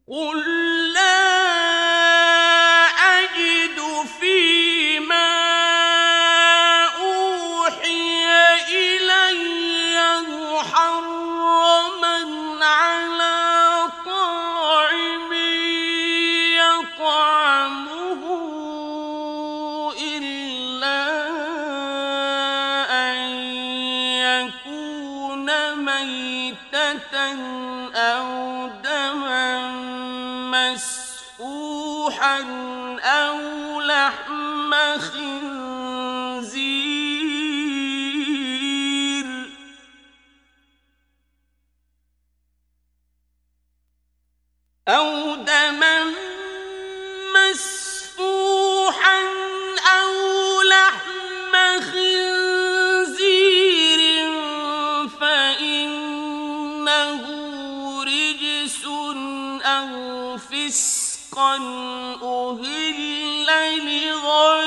قُل لَّا أَجِدُ فِيمَا أُوحِيَ إِلَيَّ مُحَرَّمًا عَلَىٰ طَاعِمٍ يَطْعَمُهُ إِلَّا أَن يَكُونَ مَيْتَةً أَوْ دَمًا مَّسْفُوحًا أَوْ لَحْمَ خِنزِيرٍ فَإِنَّهُ رِجْسٌ أَوْ فِسْقًا أُهِلَّ لِغَيْرِ